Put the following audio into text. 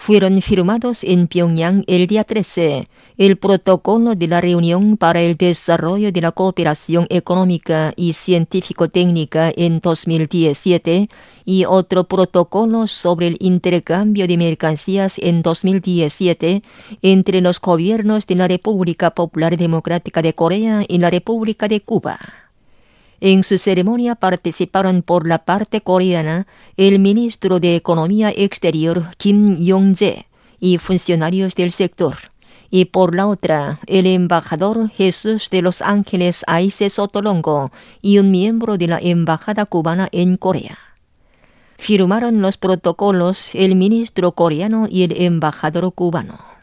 fueron firmados en Pyongyang el día 13 el protocolo de la reunión para el desarrollo de la cooperación económica y científico-técnica en 2017 y otro protocolo sobre el intercambio de mercancías en 2017 entre los gobiernos de la República Popular Democrática de Corea y la República de Cuba. En su ceremonia participaron por la parte coreana el ministro de Economía Exterior Kim Yong-jae y funcionarios del sector, y por la otra el embajador Jesús de Los Ángeles Aice Sotolongo y un miembro de la embajada cubana en Corea. Firmaron los protocolos el ministro coreano y el embajador cubano.